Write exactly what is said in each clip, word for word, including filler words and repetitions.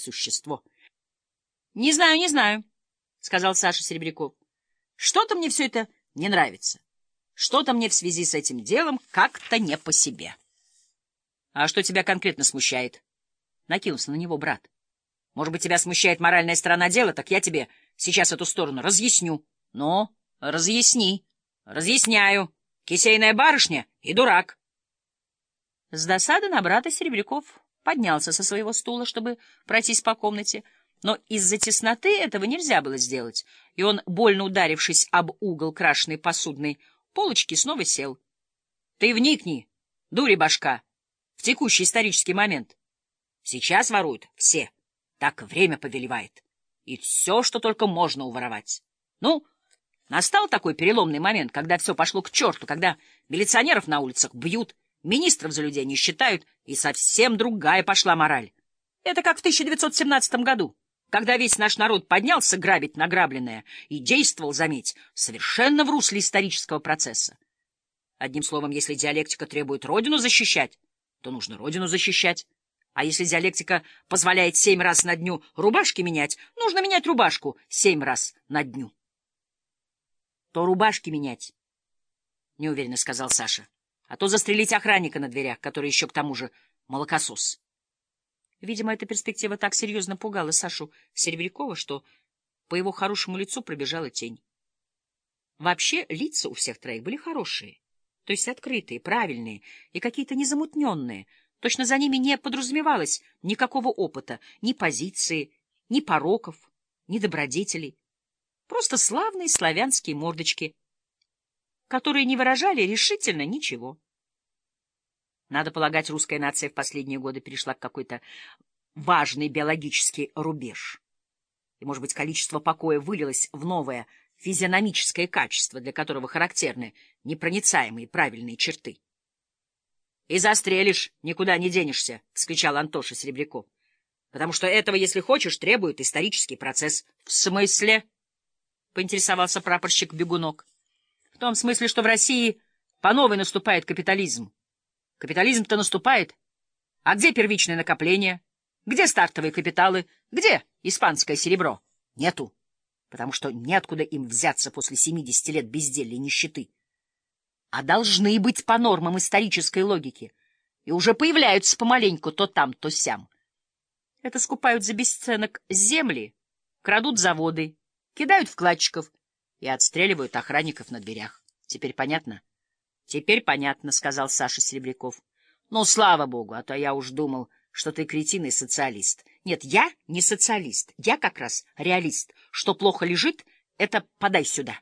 существо. — Не знаю, не знаю, — сказал Саша Серебряков. — Что-то мне все это не нравится. Что-то мне в связи с этим делом как-то не по себе. — А что тебя конкретно смущает? — накинулся на него брат. — Может быть, тебя смущает моральная сторона дела? Так я тебе сейчас эту сторону разъясню. — Ну, разъясни. — Разъясняю. Кисейная барышня и дурак. С досады на брата Серебряков поднялся со своего стула, чтобы пройтись по комнате, но из-за тесноты этого нельзя было сделать, и он, больно ударившись об угол крашеной посудной полочки, снова сел. — Ты вникни, дури башка, в текущий исторический момент. Сейчас воруют все, так время повелевает, и все, что только можно уворовать. Ну, настал такой переломный момент, когда все пошло к черту, когда милиционеров на улицах бьют, министров за людей не считают, и совсем другая пошла мораль. Это как в тысяча девятьсот семнадцатом году, когда весь наш народ поднялся грабить награбленное и действовал, заметь, совершенно в русле исторического процесса. Одним словом, если диалектика требует родину защищать, то нужно родину защищать. А если диалектика позволяет семь раз на дню рубашки менять, нужно менять рубашку семь раз на дню. — То рубашки менять, — неуверенно сказал Саша. — А то застрелить охранника на дверях, который еще к тому же молокосос. Видимо, эта перспектива так серьезно пугала Сашу Серебрякова, что по его хорошему лицу пробежала тень. Вообще, лица у всех троих были хорошие, то есть открытые, правильные и какие-то незамутненные. Точно за ними не подразумевалось никакого опыта, ни позиции, ни пороков, ни добродетелей. Просто славные славянские мордочки, которые не выражали решительно ничего. Надо полагать, русская нация в последние годы перешла к какой-то важный биологический рубеж. И, может быть, количество покоя вылилось в новое физиономическое качество, для которого характерны непроницаемые правильные черты. — И застрелишь, никуда не денешься, — вскричал Антоша Серебряков. — Потому что этого, если хочешь, требует исторический процесс. — В смысле? — поинтересовался прапорщик Бегунок. — В том смысле, что в России по новой наступает капитализм. Капитализм-то наступает. А где первичное накопление? Где стартовые капиталы? Где испанское серебро? Нету. Потому что неоткуда им взяться после семидесяти лет безделья и нищеты. А должны быть по нормам исторической логики. И уже появляются помаленьку то там, то сям. Это скупают за бесценок земли, крадут заводы, кидают вкладчиков и отстреливают охранников на дверях. Теперь понятно? — Теперь понятно, — сказал Саша Серебряков. — Ну, слава богу, а то я уж думал, что ты кретин и социалист. Нет, я не социалист, я как раз реалист. Что плохо лежит, это подай сюда.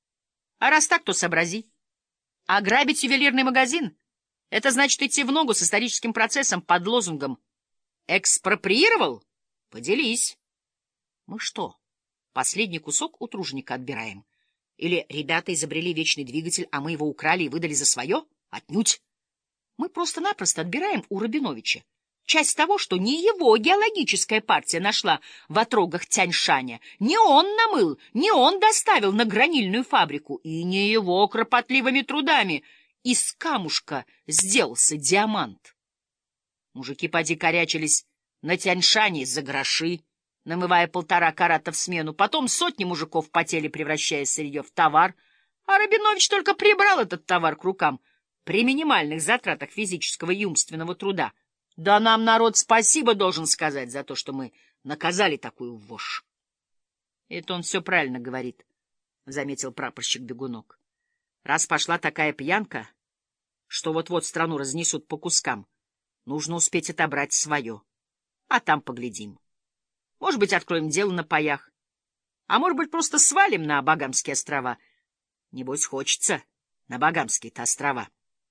А раз так, то сообрази. А грабить ювелирный магазин — это значит идти в ногу с историческим процессом под лозунгом «Экспроприировал? Поделись». Мы что, последний кусок у труженика отбираем? Или ребята изобрели вечный двигатель, а мы его украли и выдали за свое? Отнюдь. Мы просто-напросто отбираем у Рабиновича часть того, что не его геологическая партия нашла в отрогах Тяньшаня, не он намыл, не он доставил на гранильную фабрику, и не его кропотливыми трудами из камушка сделался диамант. Мужики поди корячились на Тяньшане за гроши, намывая полтора карата в смену, потом сотни мужиков потели, превращая сырье в товар, а Рабинович только прибрал этот товар к рукам при минимальных затратах физического и умственного труда. Да нам народ спасибо должен сказать за то, что мы наказали такую вошь. — Это он все правильно говорит, — заметил прапорщик Бегунок. — Раз пошла такая пьянка, что вот-вот страну разнесут по кускам, нужно успеть отобрать свое, а там поглядим. Может быть, откроем дело на паях, а может быть, просто свалим на Багамские острова. Небось, хочется на Багамские-то острова.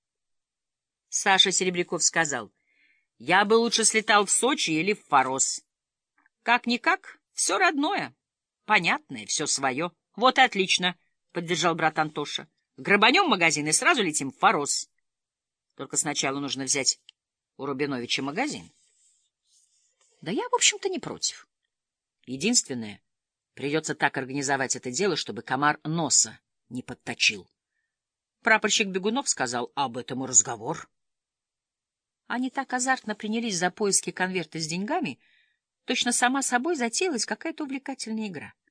Саша Серебряков сказал: — Я бы лучше слетал в Сочи или в Форос. Как-никак, все родное, понятное, все свое. — Вот и отлично, — поддержал брат Антоша. — Грабанем магазин и сразу летим в Форос. Только сначала нужно взять у Рабиновича магазин. Да я, в общем-то, не против. Единственное, придется так организовать это дело, чтобы комар носа не подточил. Прапорщик Бегунов сказал: об этом и разговор. Они так азартно принялись за поиски конверта с деньгами, Точно сама собой затеялась какая-то увлекательная игра.